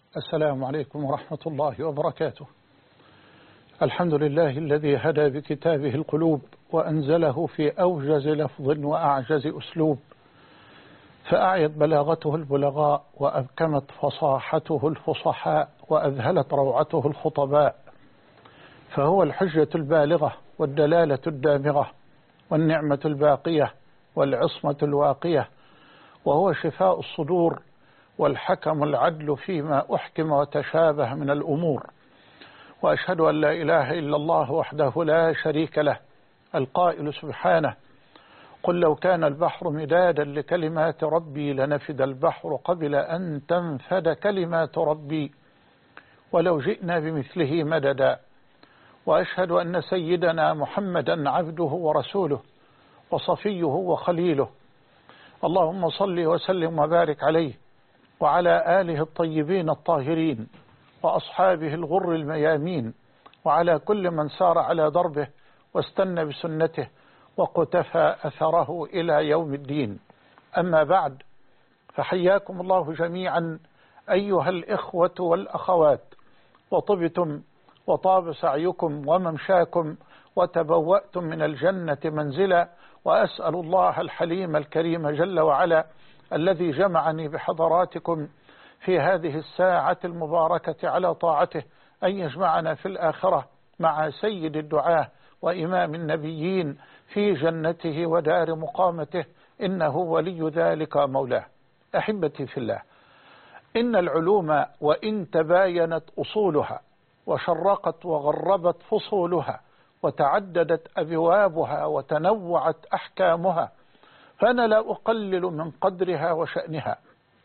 السلام عليكم ورحمة الله وبركاته. الحمد لله الذي هدى بكتابه القلوب وأنزله في أوجز لفظ وأعجز أسلوب، فأعيت بلاغته البلغاء وأبكمت فصاحته الفصحاء وأذهلت روعته الخطباء، فهو الحجة البالغة والدلالة الدامغة والنعمة الباقية والعصمة الواقية، وهو شفاء الصدور والحكم العدل فيما أحكم وتشابه من الأمور. وأشهد أن لا إله إلا الله وحده لا شريك له، القائل سبحانه: قل لو كان البحر مدادا لكلمات ربي لنفد البحر قبل أن تنفد كلمات ربي ولو جئنا بمثله مددا. وأشهد أن سيدنا محمدا عبده ورسوله وصفيه وخليله، اللهم صل وسلم وبارك عليه وعلى آله الطيبين الطاهرين وأصحابه الغر الميامين وعلى كل من سار على دربه واستنى بسنته وقتفى أثره إلى يوم الدين. أما بعد، فحياكم الله جميعا أيها الإخوة والأخوات، وطبتم وطاب سعيكم وممشاكم وتبوأتم من الجنة منزلا، وأسأل الله الحليم الكريم جل وعلا الذي جمعني بحضراتكم في هذه الساعة المباركة على طاعته أن يجمعنا في الآخرة مع سيد الدعاة وإمام النبيين في جنته ودار مقامته، إنه ولي ذلك مولاه. أحبتي في الله، إن العلوم وإن تباينت أصولها وشرقت وغربت فصولها وتعددت أبوابها وتنوعت أحكامها، فأنا لا أقلل من قدرها وشأنها،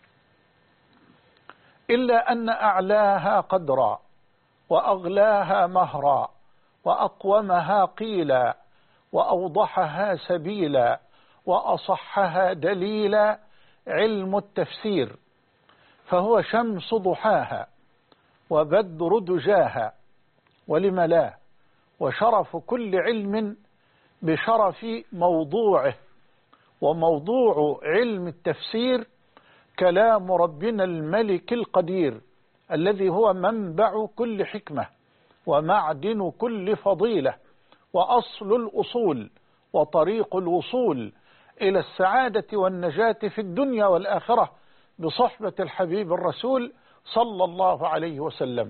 إلا أن أعلاها قدرا وأغلاها مهرا وأقومها قيلا وأوضحها سبيلا وأصحها دليلا علم التفسير، فهو شمس ضحاها وبدر دجاها، ولم لا، وشرف كل علم بشرف موضوعه. وموضوع علم التفسير كلام ربنا الملك القدير الذي هو منبع كل حكمة ومعدن كل فضيلة وأصل الأصول وطريق الوصول إلى السعادة والنجاة في الدنيا والآخرة بصحبة الحبيب الرسول صلى الله عليه وسلم.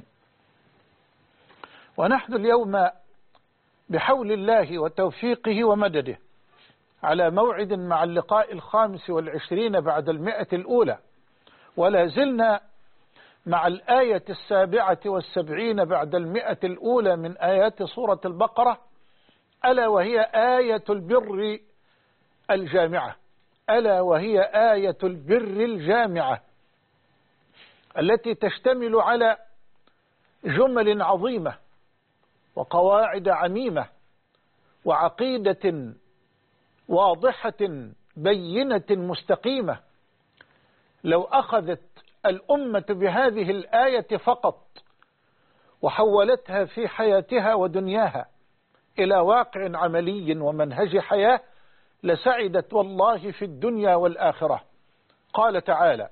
ونحن اليوم بحول الله وتوفيقه ومدده على موعد مع اللقاء 25 بعد 100 الأولى، ولا زلنا مع الآية 77 بعد 100 الأولى من آيات سورة البقرة، ألا وهي آية البر الجامعة، ألا وهي آية البر الجامعة التي تشتمل على جمل عظيمة وقواعد عميمة وعقيدة واضحة بينة مستقيمة. لو أخذت الأمة بهذه الآية فقط وحولتها في حياتها ودنياها إلى واقع عملي ومنهج حياة لسعدت والله في الدنيا والآخرة. قال تعالى: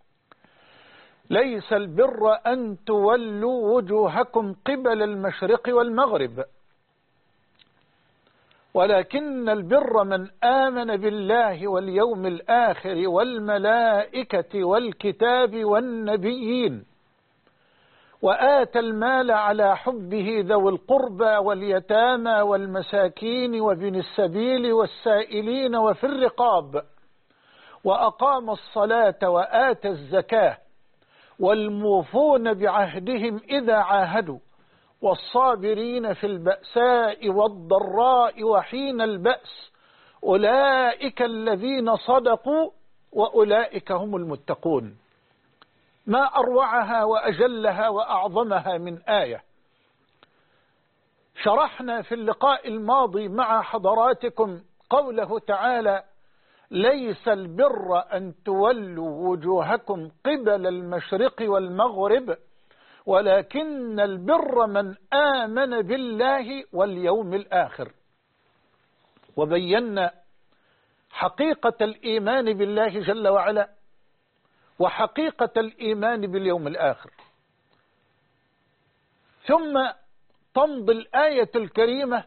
ليس البر أن تولوا وجوهكم قبل المشرق والمغرب ولكن البر من آمن بالله واليوم الآخر والملائكة والكتاب والنبيين وآتى المال على حبه ذوي القربى واليتامى والمساكين وابن السبيل والسائلين وفي الرقاب وأقام الصلاة وآتى الزكاة والموفون بعهدهم إذا عاهدوا والصابرين في البأساء والضراء وحين البأس أولئك الذين صدقوا وأولئك هم المتقون. ما أروعها وأجلها وأعظمها من آية. شرحنا في اللقاء الماضي مع حضراتكم قوله تعالى: ليس البر أن تولوا وجوهكم قبل المشرق والمغرب ولكن البر من آمن بالله واليوم الآخر. وبينا حقيقة الإيمان بالله جل وعلا وحقيقة الإيمان باليوم الآخر، ثم تمضي الآية الكريمة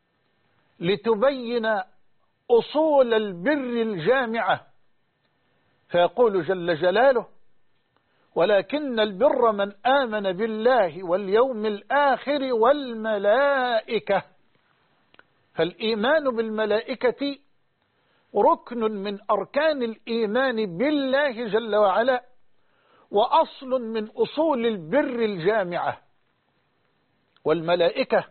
لتبين أصول البر الجامعة، فيقول جل جلاله: ولكن البر من آمن بالله واليوم الآخر والملائكة. فالإيمان بالملائكة ركن من أركان الإيمان بالله جل وعلا، وأصل من أصول البر الجامعة. والملائكة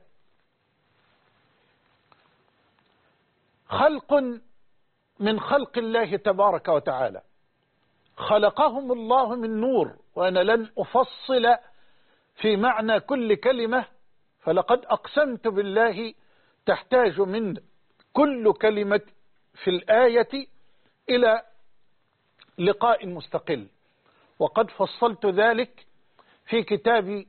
خلق من خلق الله تبارك وتعالى، خلقهم الله من نور، وأنا لن أفصل في معنى كل كلمة، فلقد أقسمت بالله تحتاج من كل كلمة في الآية إلى لقاء مستقل، وقد فصلت ذلك في كتاب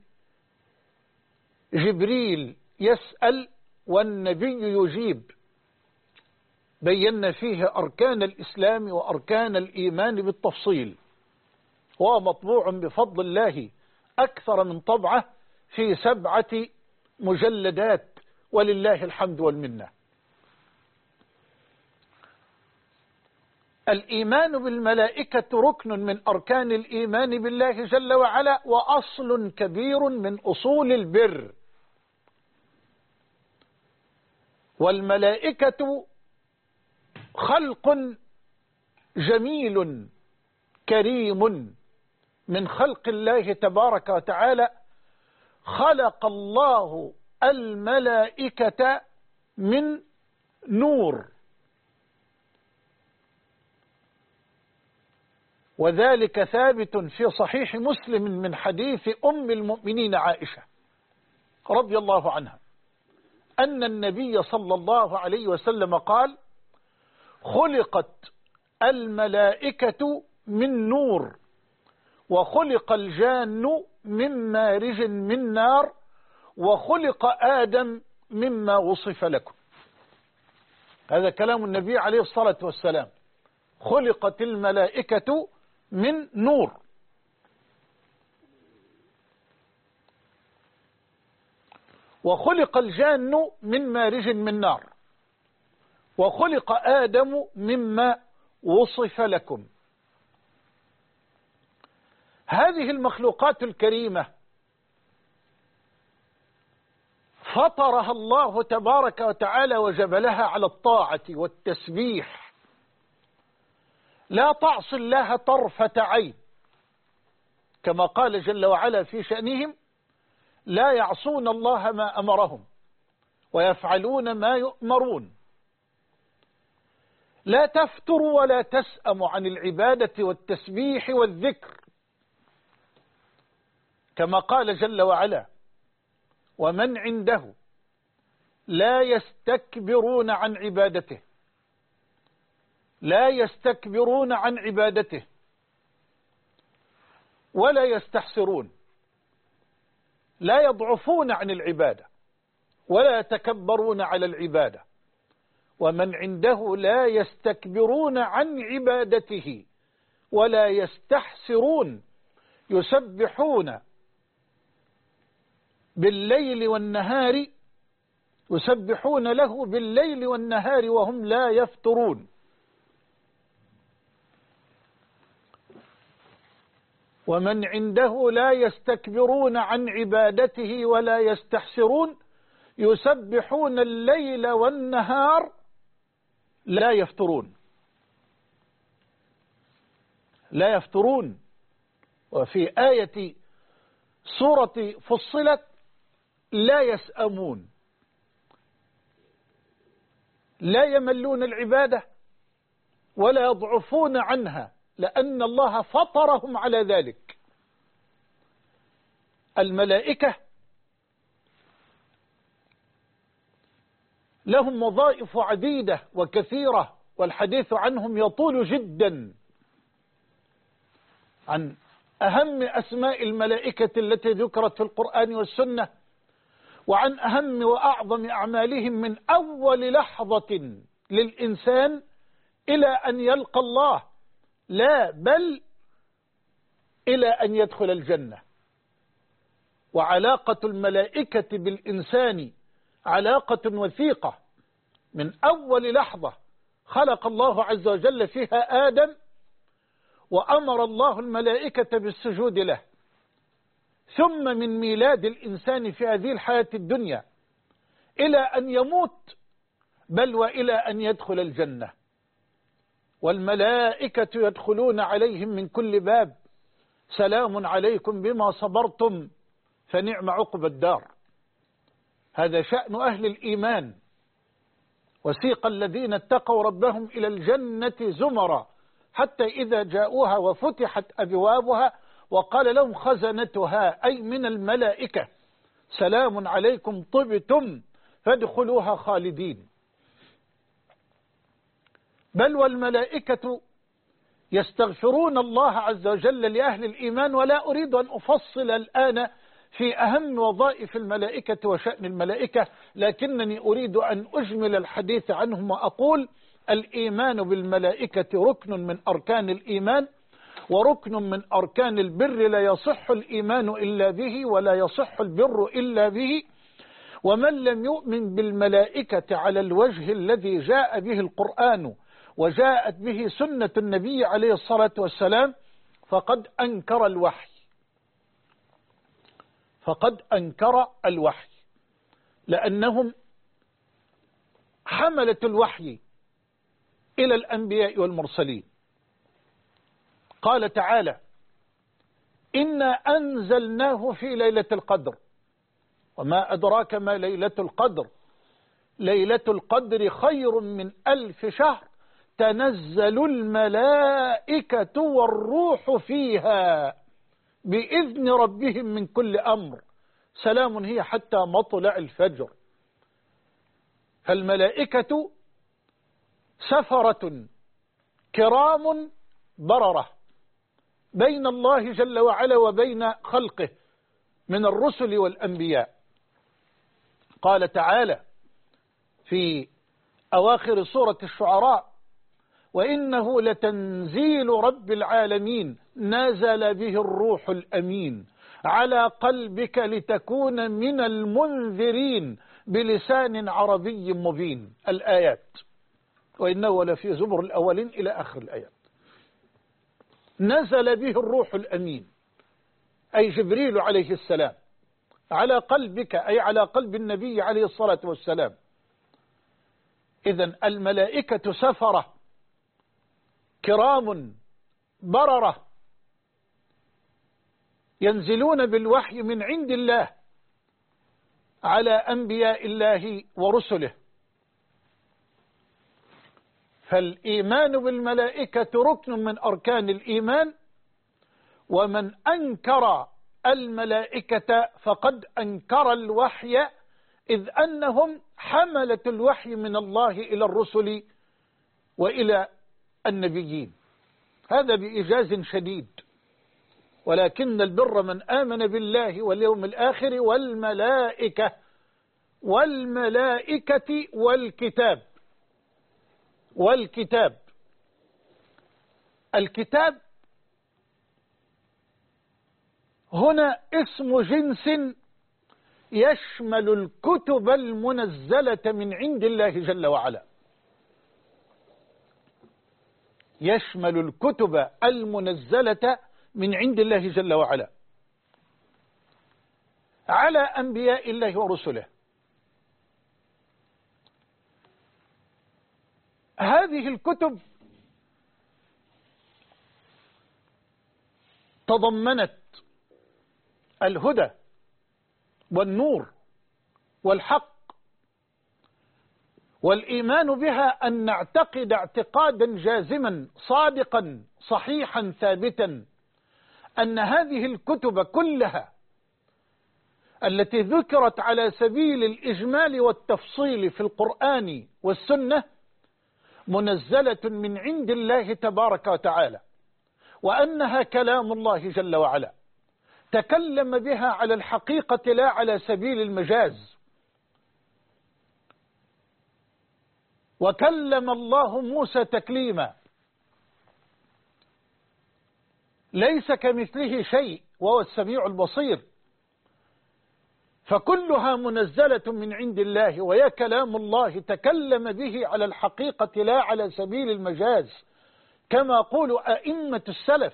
جبريل يسأل والنبي يجيب، بينا فيه أركان الإسلام وأركان الإيمان بالتفصيل، وهو مطبوع بفضل الله أكثر من طبعة في 7 مجلدات، ولله الحمد والمنة. الإيمان بالملائكة ركن من أركان الإيمان بالله جل وعلا، وأصل كبير من أصول البر. والملائكة خلق جميل كريم من خلق الله تبارك وتعالى. خلق الله الملائكة من نور، وذلك ثابت في صحيح مسلم من حديث أم المؤمنين عائشة رضي الله عنها أن النبي صلى الله عليه وسلم قال: خلقت الملائكة من نور، وخلق الجان من مارج من نار، وخلق آدم مما وصف لكم. هذا كلام النبي عليه الصلاة والسلام. خلقت الملائكة من نور، وخلق الجان من مارج من نار، وخلق آدم مما وصف لكم. هذه المخلوقات الكريمة فطرها الله تبارك وتعالى وجبلها على الطاعة والتسبيح، لا تعصي الله طرفة عين، كما قال جل وعلا في شأنهم: لا يعصون الله ما أمرهم ويفعلون ما يؤمرون. لا تفتر ولا تسأم عن العبادة والتسبيح والذكر، كما قال جل وعلا: ومن عنده لا يستكبرون عن عبادته، لا يستكبرون عن عبادته ولا يستحسرون، لا يضعفون عن العبادة ولا يتكبرون على العبادة. ومن عنده لا يستكبرون عن عبادته ولا يستحسرون، يسبحون بالليل والنهار، يسبحون له بالليل والنهار وهم لا يفترون. ومن عنده لا يستكبرون عن عبادته ولا يستحسرون، يسبحون الليل والنهار لا يفترون، لا يفترون. وفي آية سورة فصلت: لا يسأمون، لا يملون العبادة ولا يضعفون عنها، لأن الله فطرهم على ذلك. الملائكة لهم وظائف عديدة وكثيرة، والحديث عنهم يطول جدا. عن أهم أسماء الملائكة التي ذكرت في القرآن والسنة، وعن أهم وأعظم أعمالهم من أول لحظة للإنسان إلى أن يلقى الله، لا بل إلى أن يدخل الجنة. وعلاقة الملائكة بالإنسان علاقة وثيقة من أول لحظة خلق الله عز وجل فيها آدم وأمر الله الملائكة بالسجود له، ثم من ميلاد الإنسان في هذه الحياة الدنيا إلى أن يموت، بل وإلى أن يدخل الجنة، والملائكة يدخلون عليهم من كل باب، سلام عليكم بما صبرتم فنعم عقب الدار. هذا شأن أهل الإيمان. وسيق الذين اتقوا ربهم إلى الجنة زمرا حتى إذا جاءوها وفتحت أبوابها وقال لهم خزنتها أي من الملائكة سلام عليكم طبتم فادخلوها خالدين. بل والملائكة يستغفرون الله عز وجل لأهل الإيمان، ولا أريد أن أفصل الآن في أهم وظائف الملائكة وشأن الملائكة، لكنني أريد أن أجمل الحديث عنهم وأقول الإيمان بالملائكة ركن من أركان الإيمان، وركن من أركان البر، لا يصح الإيمان إلا به ولا يصح البر إلا به. ومن لم يؤمن بالملائكة على الوجه الذي جاء به القرآن وجاءت به سنة النبي عليه الصلاة والسلام فقد أنكر الوحي، فقد أنكر الوحي، لأنهم حملة الوحي إلى الأنبياء والمرسلين. قال تعالى إنا أنزلناه في ليلة القدر وما أدراك ما ليلة القدر ليلة القدر خير من 1000 شهر تنزل الملائكة والروح فيها بإذن ربهم من كل أمر سلام هي حتى مطلع الفجر. فالملائكة سفرة كرام بررة بين الله جل وعلا وبين خلقه من الرسل والأنبياء. قال تعالى في أواخر سورة الشعراء وإنه لتنزيل رب العالمين نزل به الروح الأمين على قلبك لتكون من المنذرين بلسان عربي مبين. الآيات وإنه لفي زبر الأولين إلى آخر الآيات. نزل به الروح الأمين أي جبريل عليه السلام على قلبك أي على قلب النبي عليه الصلاة والسلام. إذن الملائكة سفرة كرام بررة ينزلون بالوحي من عند الله على أنبياء الله ورسله. فالإيمان بالملائكة ركن من أركان الإيمان، ومن أنكر الملائكة فقد أنكر الوحي، إذ أنهم حملة الوحي من الله إلى الرسل وإلى النبيين. هذا بإيجاز شديد. ولكن البر من آمن بالله واليوم الآخر والملائكة والكتاب. الكتاب هنا اسم جنس يشمل الكتب المنزلة من عند الله جل وعلا، يشمل الكتب المنزلة من عند الله جل وعلا على أنبياء الله ورسله. هذه الكتب تضمنت الهدى والنور والحق، والإيمان بها أن نعتقد اعتقادا جازما صادقا صحيحا ثابتا أن هذه الكتب كلها التي ذكرت على سبيل الإجمال والتفصيل في القرآن والسنة منزلة من عند الله تبارك وتعالى، وأنها كلام الله جل وعلا تكلم بها على الحقيقة لا على سبيل المجاز. وكلم الله موسى تكليما، ليس كمثله شيء وهو السميع البصير. فكلها منزلة من عند الله، ويا كلام الله تكلم به على الحقيقة لا على سبيل المجاز، كما قول أئمة السلف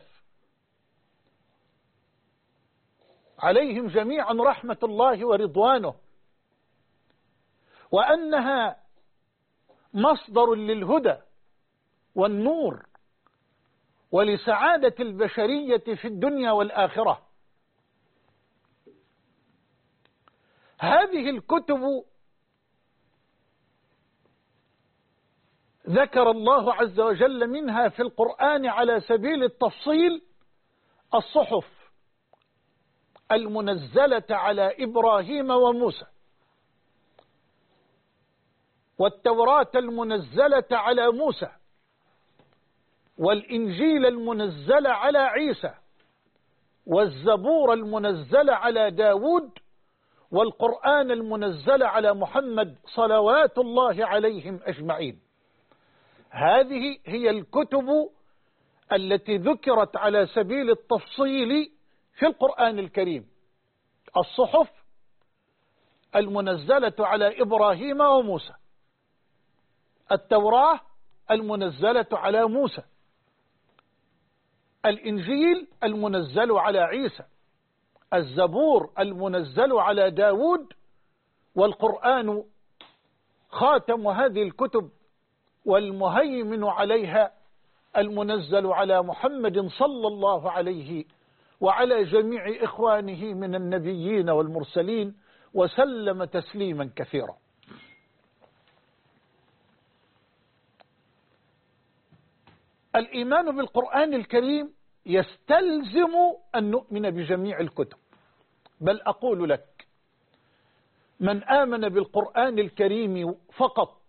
عليهم جميعا رحمة الله ورضوانه، وأنها مصدر للهدى والنور ولسعادة البشرية في الدنيا والآخرة. هذه الكتب ذكر الله عز وجل منها في القرآن على سبيل التفصيل الصحف المنزلة على إبراهيم وموسى، والتوراة المنزلة على موسى، والإنجيل المنزل على عيسى، والزبور المنزل على داود، والقرآن المنزل على محمد صلوات الله عليهم أجمعين. هذه هي الكتب التي ذكرت على سبيل التفصيل في القرآن الكريم: الصحف المنزلة على إبراهيم وموسى، التوراة المنزلة على موسى، الإنجيل المنزل على عيسى، الزبور المنزل على داود، والقرآن خاتم هذه الكتب والمهيمن عليها المنزل على محمد صلى الله عليه وعلى جميع إخوانه من النبيين والمرسلين، وسلم تسليما كثيرا. الإيمان بالقرآن الكريم يستلزم أن نؤمن بجميع الكتب، بل أقول لك: من آمن بالقرآن الكريم فقط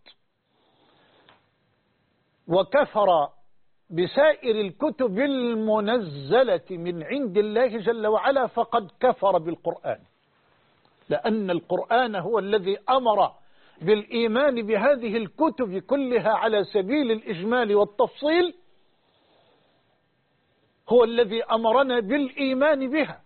وكفر بسائر الكتب المنزلة من عند الله جل وعلا فقد كفر بالقرآن، لأن القرآن هو الذي أمر بالإيمان بهذه الكتب كلها على سبيل الإجمال والتفصيل، هو الذي أمرنا بالإيمان بها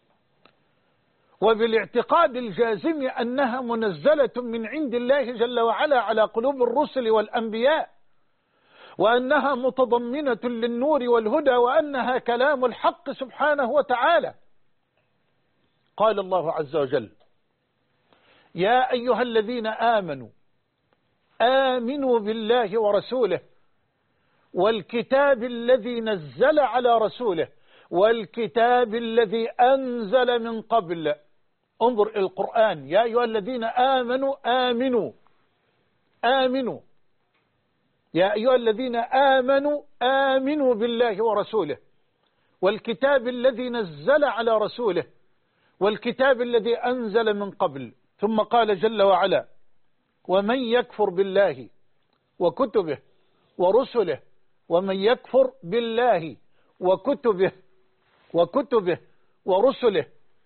وبالاعتقاد الجازم أنها منزلة من عند الله جل وعلا على قلوب الرسل والأنبياء، وأنها متضمنة للنور والهدى، وأنها كلام الحق سبحانه وتعالى. قال الله عز وجل: يا أيها الذين آمنوا آمنوا بالله ورسوله والكتاب الذي نزل على رسوله والكتاب الذي أنزل من قبل. انظر إلى القرآن: يا أيها الذين آمنوا آمنوا آمنوا، يا أيها الذين آمنوا آمنوا بالله ورسوله والكتاب الذي نزل على رسوله والكتاب الذي أنزل من قبل. ثم قال جل وعلا: ومن يكفر بالله وكتبه ورسله، ومن يكفر بالله وكتبه ورسله،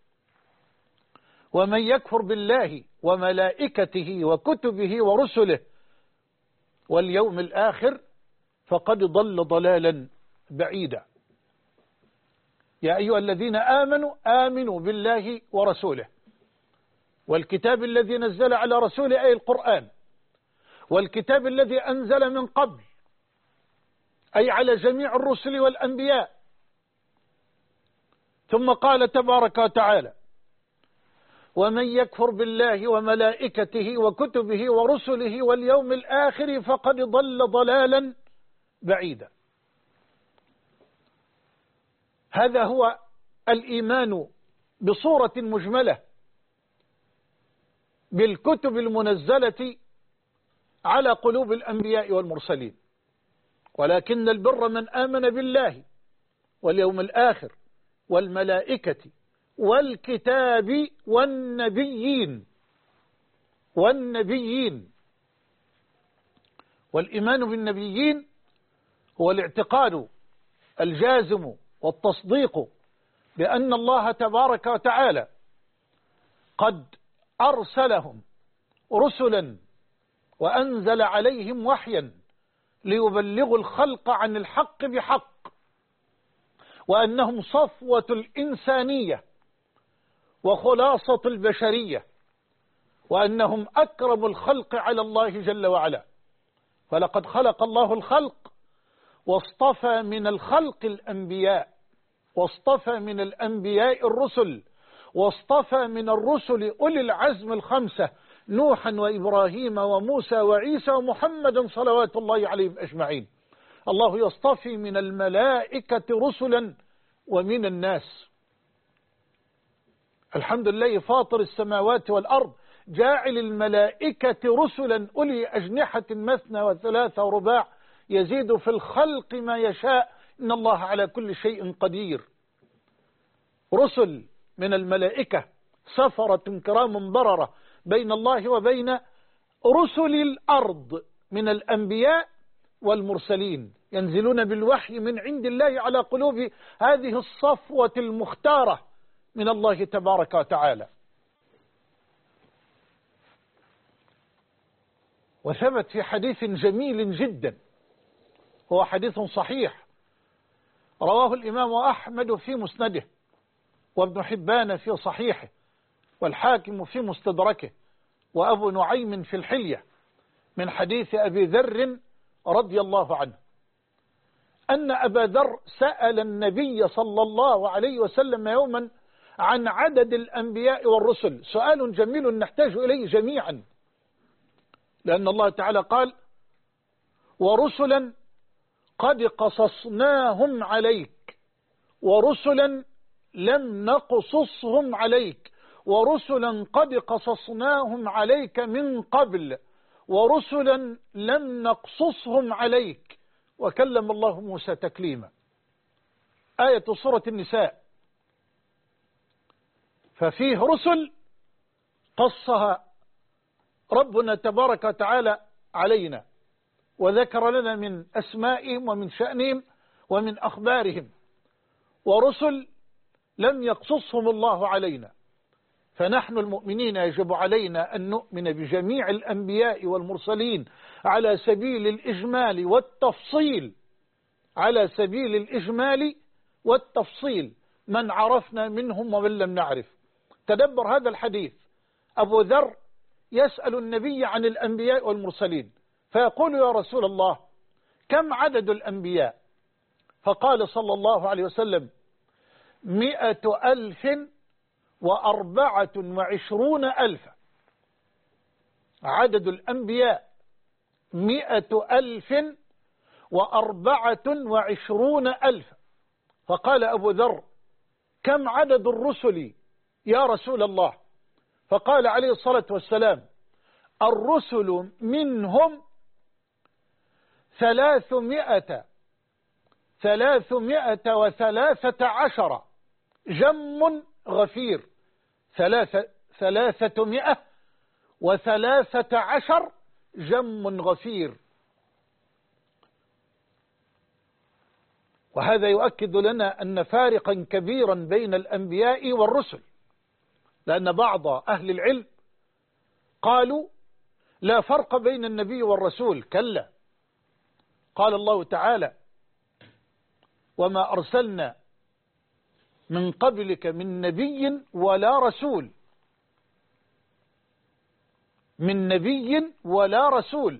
ومن يكفر بالله وملائكته وكتبه ورسله واليوم الآخر فقد ضل ضلالا بعيدا. يا أيها الذين آمنوا آمنوا بالله ورسوله والكتاب الذي نزل على رسوله، أي القرآن، والكتاب الذي أنزل من قبل، أي على جميع الرسل والأنبياء. ثم قال تبارك وتعالى: ومن يكفر بالله وملائكته وكتبه ورسله واليوم الآخر فقد ضل ضلالا بعيدا. هذا هو الإيمان بصورة مجملة بالكتب المنزلة على قلوب الأنبياء والمرسلين. ولكن البر من آمن بالله واليوم الآخر والملائكة والكتاب والنبيين. والإيمان بالنبيين هو الاعتقاد الجازم والتصديق بأن الله تبارك وتعالى قد أرسلهم رسلا وأنزل عليهم وحيا ليبلغوا الخلق عن الحق بحق، وأنهم صفوة الإنسانية وخلاصة البشرية، وأنهم أكرم الخلق على الله جل وعلا. فلقد خلق الله الخلق واصطفى من الخلق الأنبياء، واصطفى من الأنبياء الرسل، واصطفى من الرسل أولي العزم الخمسة: نوحا وإبراهيم وموسى وعيسى ومحمد صلوات الله عليهم أجمعين. الله يصطفي من الملائكة رسلا ومن الناس. الحمد لله فاطر السماوات والأرض، جاعل الملائكة رسلا أولي أجنحة مثنى وثلاث ورباع، يزيد في الخلق ما يشاء، إن الله على كل شيء قدير. رسل من الملائكة سفرة كرام بررة بين الله وبين رسل الأرض من الأنبياء والمرسلين، ينزلون بالوحي من عند الله على قلوب هذه الصفوة المختارة من الله تبارك وتعالى. وثبت في حديث جميل جدا، هو حديث صحيح رواه الإمام أحمد في مسنده، وابن حبان في صحيحه، والحاكم في مستدركه، وأبو نعيم في الحلية، من حديث أبي ذر رضي الله عنه أن أبا ذر سأل النبي صلى الله عليه وسلم يوما عن عدد الأنبياء والرسل، سؤال جميل نحتاج إليه جميعا، لأن الله تعالى قال: ورسلا قد قصصناهم عليك، ورسلا لم نقصصهم عليك، ورسلا قد قصصناهم عليك من قبل، ورسلا لم نقصصهم عليك، وكلم الله موسى تكليما. آية سورة النساء. ففيه رسل قصها ربنا تبارك وتعالى علينا، وذكر لنا من أسمائهم ومن شأنهم ومن أخبارهم، ورسل لم يقصصهم الله علينا. فنحن المؤمنين يجب علينا أن نؤمن بجميع الأنبياء والمرسلين على سبيل الإجمال والتفصيل، على سبيل الإجمال والتفصيل، من عرفنا منهم ومن لم نعرف. تدبر هذا الحديث. أبو ذر يسأل النبي عن الأنبياء والمرسلين، فيقول: يا رسول الله، كم عدد الأنبياء؟ فقال صلى الله عليه وسلم: 124,000. عدد الأنبياء 124,000. فقال أبو ذر: كم عدد الرسل يا رسول الله؟ فقال عليه الصلاة والسلام: الرسل منهم 313 جم غفير. 313 جم غفير. وهذا يؤكد لنا أن فارقا كبيرا بين الأنبياء والرسل، لأن بعض أهل العلم قالوا لا فرق بين النبي والرسول. كلا، قال الله تعالى: وما أرسلنا من قبلك من نبي ولا رسول، من نبي ولا رسول.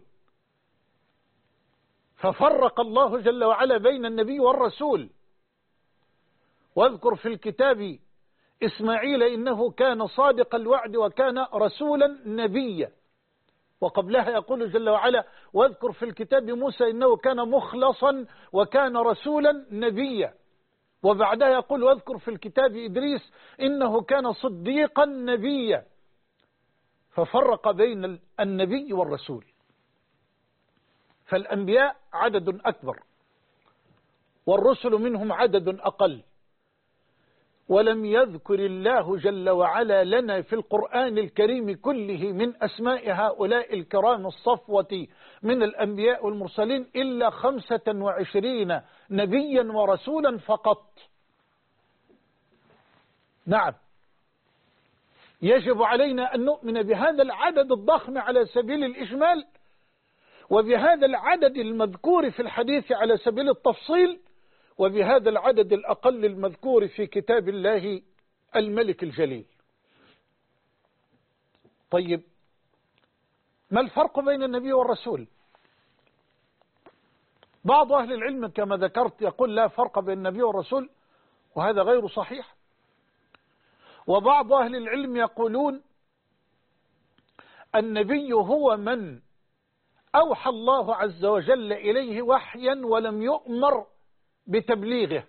ففرق الله جل وعلا بين النبي والرسول. واذكر في الكتاب إسماعيل إنه كان صادق الوعد وكان رسولا نبيا. وقبلها يقول جل وعلا: واذكر في الكتاب موسى إنه كان مخلصا وكان رسولا نبيا. وبعدها يقول: واذكر في الكتاب إدريس إنه كان صديقا نبيا. ففرق بين النبي والرسول. فالأنبياء عدد أكبر، والرسل منهم عدد أقل. ولم يذكر الله جل وعلا لنا في القرآن الكريم كله من أسماء هؤلاء الكرام الصفوة من الأنبياء والمرسلين إلا 25 نبيا ورسولا فقط. نعم، يجب علينا أن نؤمن بهذا العدد الضخم على سبيل الإجمال، وبهذا العدد المذكور في الحديث على سبيل التفصيل، وبهذا العدد الأقل المذكور في كتاب الله الملك الجليل. طيب ما الفرق بين النبي والرسول؟ بعض أهل العلم كما ذكرت يقول لا فرق بين النبي والرسول، وهذا غير صحيح. وبعض أهل العلم يقولون النبي هو من أوحى الله عز وجل إليه وحيا ولم يؤمر بتبليغه،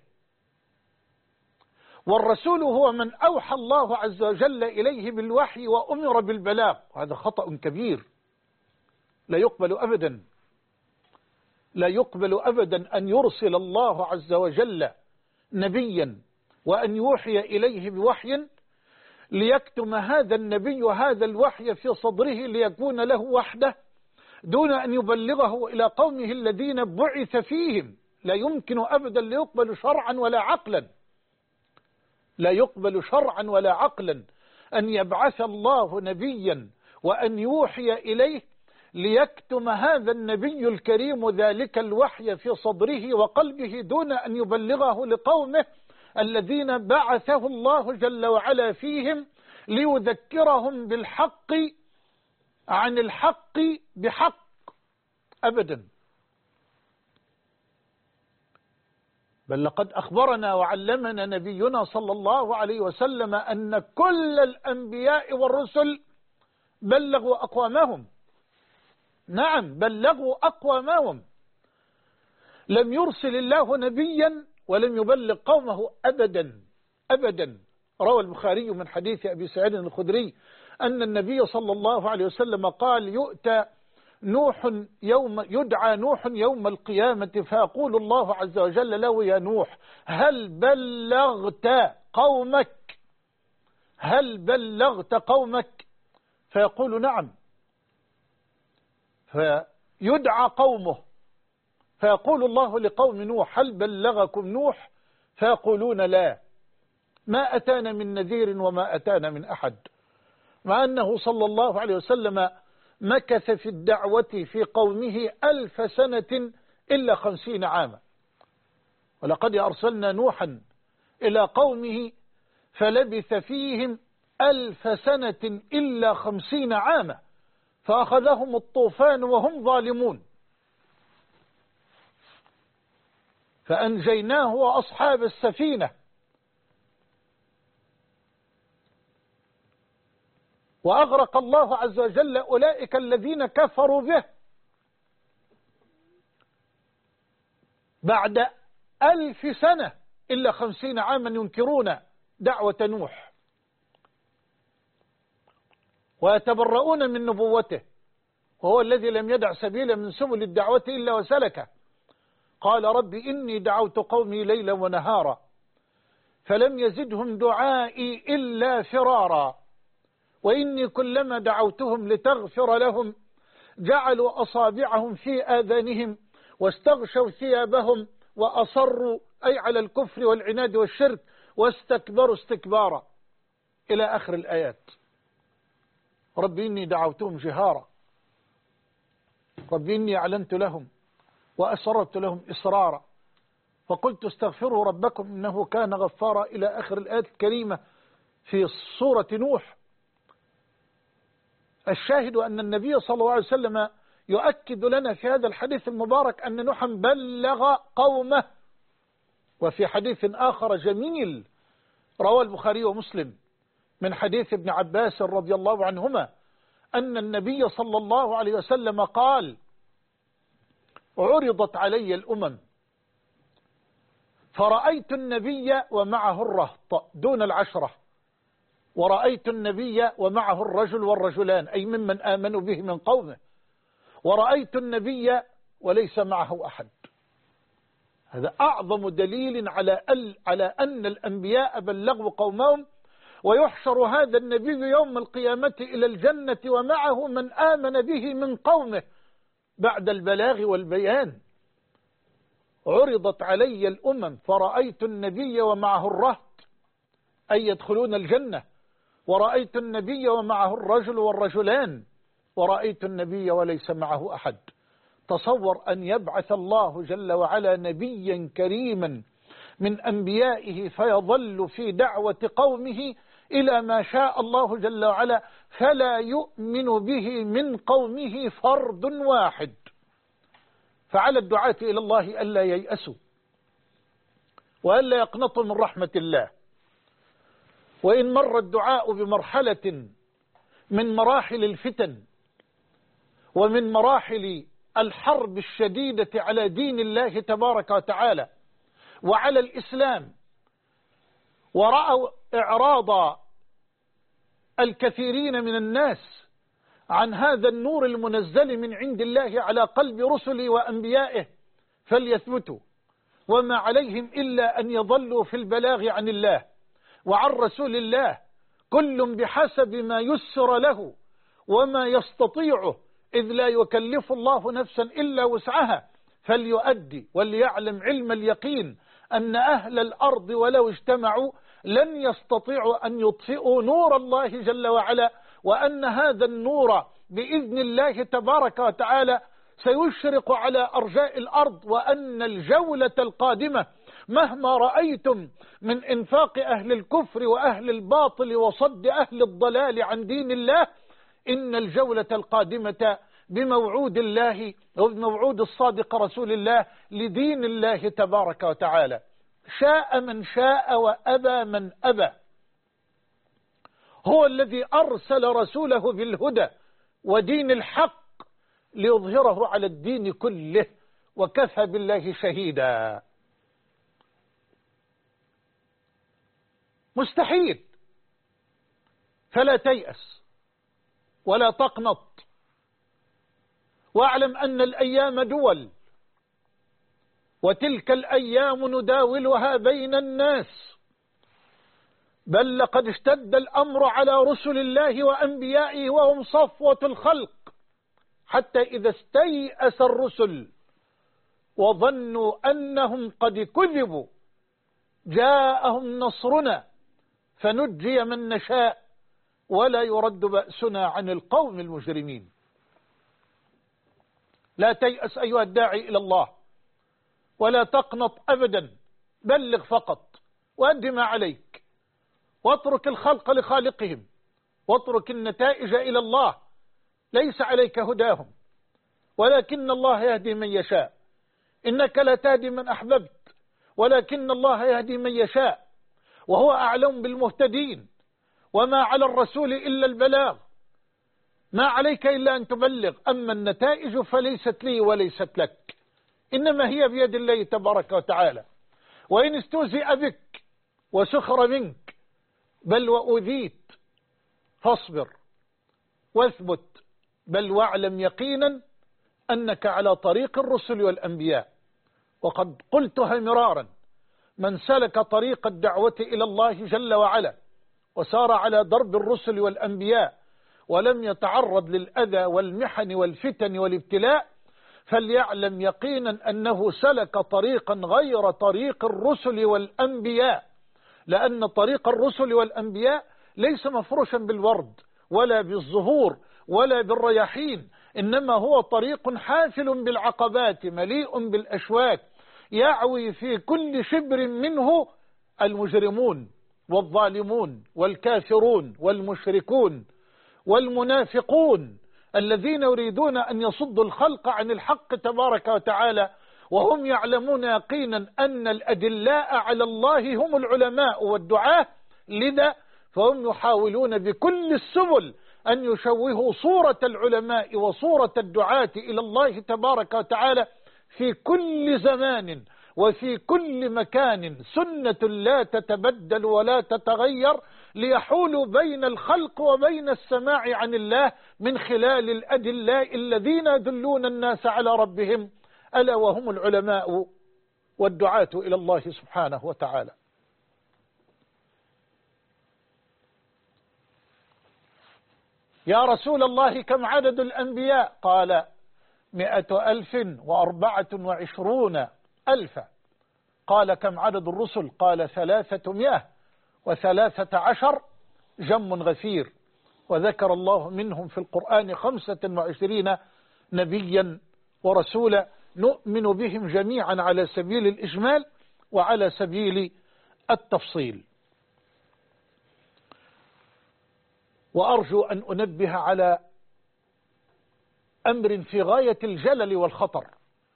والرسول هو من أوحى الله عز وجل إليه بالوحي وأمر بالبلاغ. هذا خطأ كبير لا يقبل أبدا، لا يقبل أبدا أن يرسل الله عز وجل نبيا وأن يوحي إليه بوحي ليكتم هذا النبي هذا الوحي في صدره ليكون له وحده دون أن يبلغه إلى قومه الذين بعث فيهم. لا يمكن أبدا، لا يقبل شرعا ولا عقلا، لا يقبل شرعا ولا عقلا أن يبعث الله نبيا وأن يوحي إليه ليكتم هذا النبي الكريم ذلك الوحي في صدره وقلبه دون أن يبلغه لقومه الذين بعثه الله جل وعلا فيهم ليذكرهم بالحق عن الحق بحق. أبدا. بل لقد أخبرنا وعلمنا نبينا صلى الله عليه وسلم أن كل الأنبياء والرسل بلغوا أقوامهم. نعم، بلغوا أقوامهم. لم يرسل الله نبيا ولم يبلغ قومه أبدا أبدا. روى البخاري من حديث أبي سعيد الخدري أن النبي صلى الله عليه وسلم قال يدعى نوح يوم القيامة فيقول الله عز وجل له يا نوح هل بلغت قومك؟ هل بلغت قومك؟ فيقول نعم. فيدعى قومه فيقول الله لقوم نوح هل بلغكم نوح؟ فيقولون لا، ما أتانا من نذير وما أتانا من أحد. مع أنه صلى الله عليه وسلم مكث في الدعوة في قومه 1000 سنة إلا 50 عاما. ولقد أرسلنا نوحا إلى قومه فلبث فيهم 1000 سنة إلا 50 عاما فأخذهم الطوفان وهم ظالمون فأنجيناه وأصحاب السفينة وأغرق الله عز وجل أولئك الذين كفروا به بعد 1000 سنة إلا 50 عاما ينكرون دعوة نوح ويتبرؤون من نبوته، وهو الذي لم يدع سبيلا من سبل الدعوة إلا وسلكه. قال رب إني دعوت قومي ليلا ونهارا فلم يزدهم دعائي إلا فرارا وإني كلما دعوتهم لتغفر لهم جعلوا أصابعهم في آذانهم واستغشوا ثيابهم وأصروا أي على الكفر والعناد والشرك واستكبروا استكبارا إلى آخر الآيات. رب إني دعوتهم جهارا، رب إني أعلنت لهم وأسررت لهم إسرارا فقلت استغفروا ربكم إنه كان غفارا إلى آخر الآيات الكريمة في سورة نوح. الشاهد أن النبي صلى الله عليه وسلم يؤكد لنا في هذا الحديث المبارك أن نوحا بلغ قومه. وفي حديث آخر جميل رواه البخاري ومسلم من حديث ابن عباس رضي الله عنهما أن النبي صلى الله عليه وسلم قال عرضت علي الأمم فرأيت النبي ومعه الرهط دون العشرة ورأيت النبي ومعه الرجل والرجلان أي ممن آمنوا به من قومه ورأيت النبي وليس معه أحد. هذا أعظم دليل على أن الأنبياء بلغوا قومهم ويحشر هذا النبي يوم القيامة إلى الجنة ومعه من آمن به من قومه بعد البلاغ والبيان. عرضت علي الأمم فرأيت النبي ومعه الرهط أي يدخلون الجنة ورأيت النبي ومعه الرجل والرجلان ورأيت النبي وليس معه أحد. تصور أن يبعث الله جل وعلا نبيا كريما من أنبيائه فيظل في دعوة قومه إلى ما شاء الله جل وعلا، فلا يؤمن به من قومه فرد واحد. فعلى الدعاة إلى الله ألا ييأسوا وألا يقنطوا من رحمة الله. وإن مر الدعاء بمرحلة من مراحل الفتن ومن مراحل الحرب الشديدة على دين الله تبارك وتعالى وعلى الإسلام، ورأوا إعراض الكثيرين من الناس عن هذا النور المنزل من عند الله على قلب رسله وأنبيائه، فليثبتوا، وما عليهم إلا أن يظلوا في البلاغ عن الله وعن رسول الله، كل بحسب ما يسر له وما يستطيعه، إذ لا يكلف الله نفسا إلا وسعها، فليؤدي وليعلم علم اليقين أن أهل الأرض ولو اجتمعوا لن يستطيعوا أن يطفئوا نور الله جل وعلا، وأن هذا النور بإذن الله تبارك وتعالى سيشرق على أرجاء الأرض، وأن الجولة القادمة مهما رأيتم من إنفاق أهل الكفر وأهل الباطل وصد أهل الضلال عن دين الله، إن الجولة القادمة بموعود الله وبموعود الصادق رسول الله لدين الله تبارك وتعالى. شاء من شاء وأبى من أبى. هو الذي أرسل رسوله بالهدى ودين الحق ليظهره على الدين كله، وكفى بالله شهيدا. مستحيل. فلا تيأس ولا تقنط، واعلم أن الأيام دول، وتلك الأيام نداولها بين الناس، بل لقد اشتد الأمر على رسل الله وأنبيائه وهم صفوة الخلق، حتى إذا استيأس الرسل وظنوا أنهم قد كذبوا جاءهم نصرنا فنجي من نشاء ولا يرد بأسنا عن القوم المجرمين. لا تيأس أيها الداعي إلى الله، ولا تقنط أبدا، بلغ فقط وأد ما عليك، واترك الخلق لخالقهم، واترك النتائج إلى الله. ليس عليك هداهم، ولكن الله يهدي من يشاء. إنك لا تهدي من أحببت، ولكن الله يهدي من يشاء، وهو أعلم بالمهتدين. وما على الرسول إلا البلاغ، ما عليك إلا أن تبلغ، أما النتائج فليست لي وليست لك، إنما هي بيد الله تبارك وتعالى. وإن استهزئ بك وسخر منك بل وأذيت فاصبر واثبت، بل واعلم يقينا أنك على طريق الرسل والأنبياء. وقد قلتها مرارا، من سلك طريق الدعوة إلى الله جل وعلا وسار على درب الرسل والأنبياء ولم يتعرض للأذى والمحن والفتن والابتلاء، فليعلم يقينا أنه سلك طريقا غير طريق الرسل والأنبياء، لأن طريق الرسل والأنبياء ليس مفروشا بالورد ولا بالزهور ولا بالرياحين، إنما هو طريق حافل بالعقبات مليء بالأشواك، يعوي في كل شبر منه المجرمون والظالمون والكافرون والمشركون والمنافقون الذين يريدون أن يصدوا الخلق عن الحق تبارك وتعالى، وهم يعلمون يقينا أن الأدلاء على الله هم العلماء والدعاة، لذا فهم يحاولون بكل السبل أن يشوهوا صورة العلماء وصورة الدعاة إلى الله تبارك وتعالى في كل زمان وفي كل مكان، سنة لا تتبدل ولا تتغير، ليحولوا بين الخلق وبين السماع عن الله من خلال الأدلاء الذين يدلون الناس على ربهم، ألا وهم العلماء والدعاة إلى الله سبحانه وتعالى. يا رسول الله كم عدد الأنبياء؟ قال 124,000. قال كم عدد الرسل؟ قال 313، جم غفير. وذكر الله منهم في القرآن 25 نبيا ورسولا، نؤمن بهم جميعا على سبيل الإجمال وعلى سبيل التفصيل. وأرجو أن أنبه على أمر في غاية الجلل والخطر.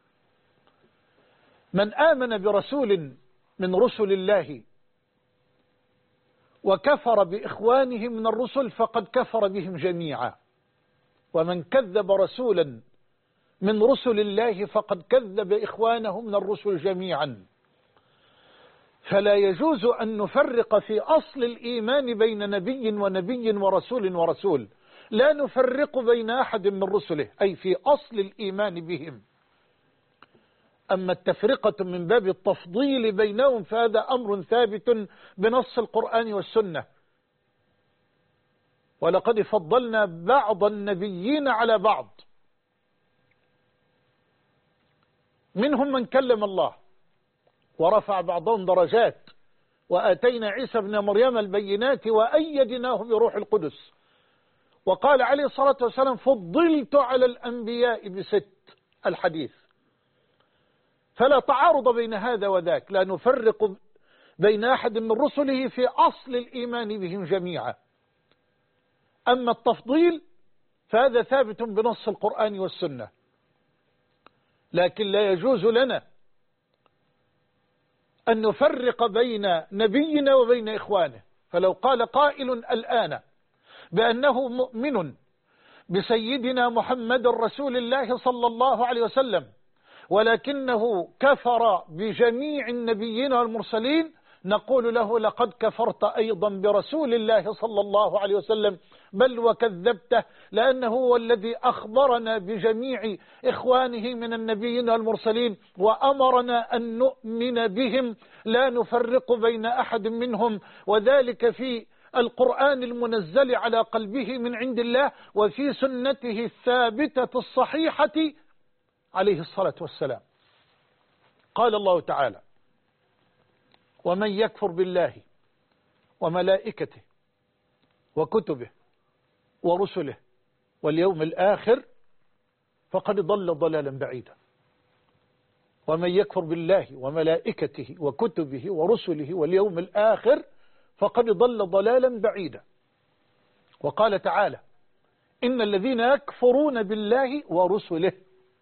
من آمن برسول من رسل الله وكفر بإخوانه من الرسل فقد كفر بهم جميعا، ومن كذب رسولا من رسل الله فقد كذب إخوانه من الرسل جميعا. فلا يجوز أن نفرق في أصل الإيمان بين نبي ونبي ورسول ورسول، لا نفرق بين أحد من رسله، أي في أصل الإيمان بهم. أما التفرقة من باب التفضيل بينهم فهذا أمر ثابت بنص القرآن والسنة. ولقد فضلنا بعض النبيين على بعض، منهم من كلم الله ورفع بعضهم درجات، وآتينا عيسى ابن مريم البينات وأيدناه بروح القدس. وقال عليه الصلاة والسلام فضلت على الأنبياء ب6 الحديث. فلا تعارض بين هذا وذاك، لا نفرق بين أحد من رسله في أصل الإيمان بهم جميعا. أما التفضيل فهذا ثابت بنص القرآن والسنة، لكن لا يجوز لنا أن نفرق بين نبينا وبين إخوانه. فلو قال قائل الآن بأنه مؤمن بسيدنا محمد رسول الله صلى الله عليه وسلم ولكنه كفر بجميع النبيين والمرسلين، نقول له لقد كفرت أيضا برسول الله صلى الله عليه وسلم، بل وكذبته، لأنه هو الذي أخبرنا بجميع إخوانه من النبيين والمرسلين وأمرنا أن نؤمن بهم لا نفرق بين أحد منهم، وذلك في القرآن المنزل على قلبه من عند الله وفي سنته الثابتة الصحيحة عليه الصلاة والسلام. قال الله تعالى ومن يكفر بالله وملائكته وكتبه ورسله واليوم الآخر فقد ضل ضلالا بعيدا. ومن يكفر بالله وملائكته وكتبه ورسله واليوم الآخر فقد ضل ضلالا بعيدا. وقال تعالى إن الذين يكفرون بالله ورسله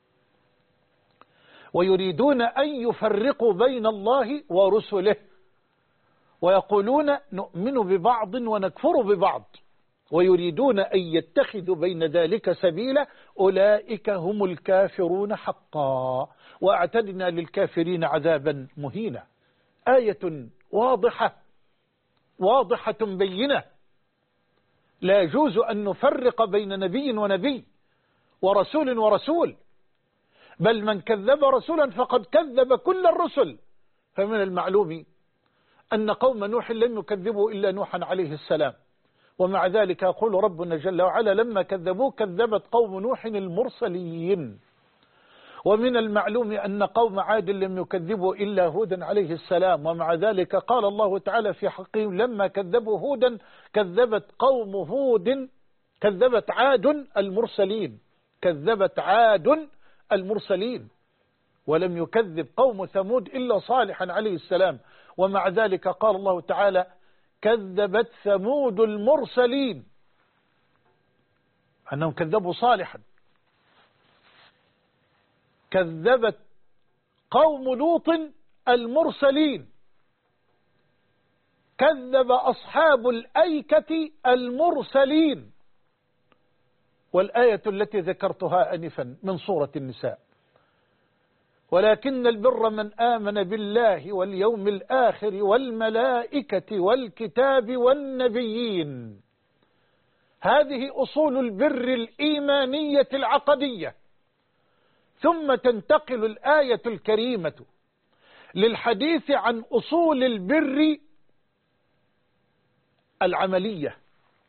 ويريدون أن يفرقوا بين الله ورسله ويقولون نؤمن ببعض ونكفر ببعض ويريدون أن يتخذوا بين ذلك سبيلا أولئك هم الكافرون حقا وأعتدنا للكافرين عذابا مهينا. آية واضحة بينة. لا يجوز أن نفرق بين نبي ونبي ورسول ورسول، بل من كذب رسولا فقد كذب كل الرسل. فمن المعلوم أن قوم نوح لم يكذبوا إلا نوحا عليه السلام، ومع ذلك يقول ربنا جل وعلا لما كذبوا كذبت قوم نوح المرسلين. ومن المعلوم أن قوم عاد لم يكذبوا إلا هودا عليه السلام، ومع ذلك قال الله تعالى في حقهم لما كذبوا هودا كذبت عاد المرسلين، ولم يكذب قوم ثمود إلا صالحا عليه السلام. ومع ذلك قال الله تعالى كذبت ثمود المرسلين، أنهم كذبوا صالحا. كذبت قوم لوط المرسلين، كذب أصحاب الأيكة المرسلين. والآية التي ذكرتها أنفا من سورة النساء ولكن البر من آمن بالله واليوم الآخر والملائكة والكتاب والنبيين. هذه أصول البر الإيمانية العقدية. ثم تنتقل الآية الكريمة للحديث عن أصول البر العملية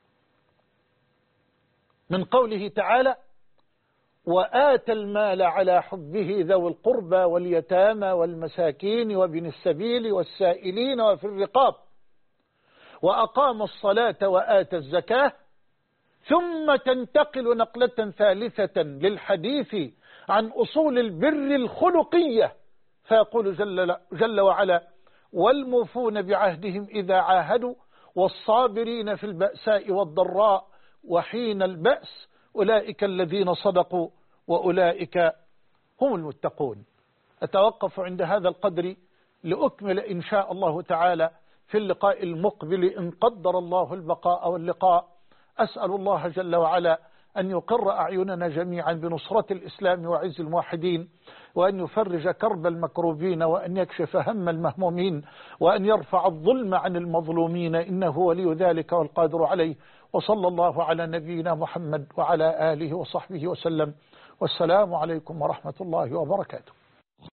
من قوله تعالى وآتى المال على حبه ذوي القربى واليتامى والمساكين وابن السبيل والسائلين وفي الرقاب وأقام الصلاة وآتى الزكاة. ثم تنتقل نقلة ثالثة للحديث عن أصول البر الخلقية فيقول جل وعلا والموفون بعهدهم إذا عاهدوا والصابرين في البأساء والضراء وحين البأس أولئك الذين صدقوا وأولئك هم المتقون. أتوقف عند هذا القدر لأكمل إن شاء الله تعالى في اللقاء المقبل إن قدر الله البقاء واللقاء. أسأل الله جل وعلا أن يقر أعيننا جميعا بنصرة الإسلام وعز الموحدين، وأن يفرج كرب المكروبين، وأن يكشف هم المهمومين، وأن يرفع الظلم عن المظلومين، إنه ولي ذلك والقادر عليه. وصلى الله على نبينا محمد وعلى آله وصحبه وسلم، والسلام عليكم ورحمة الله وبركاته.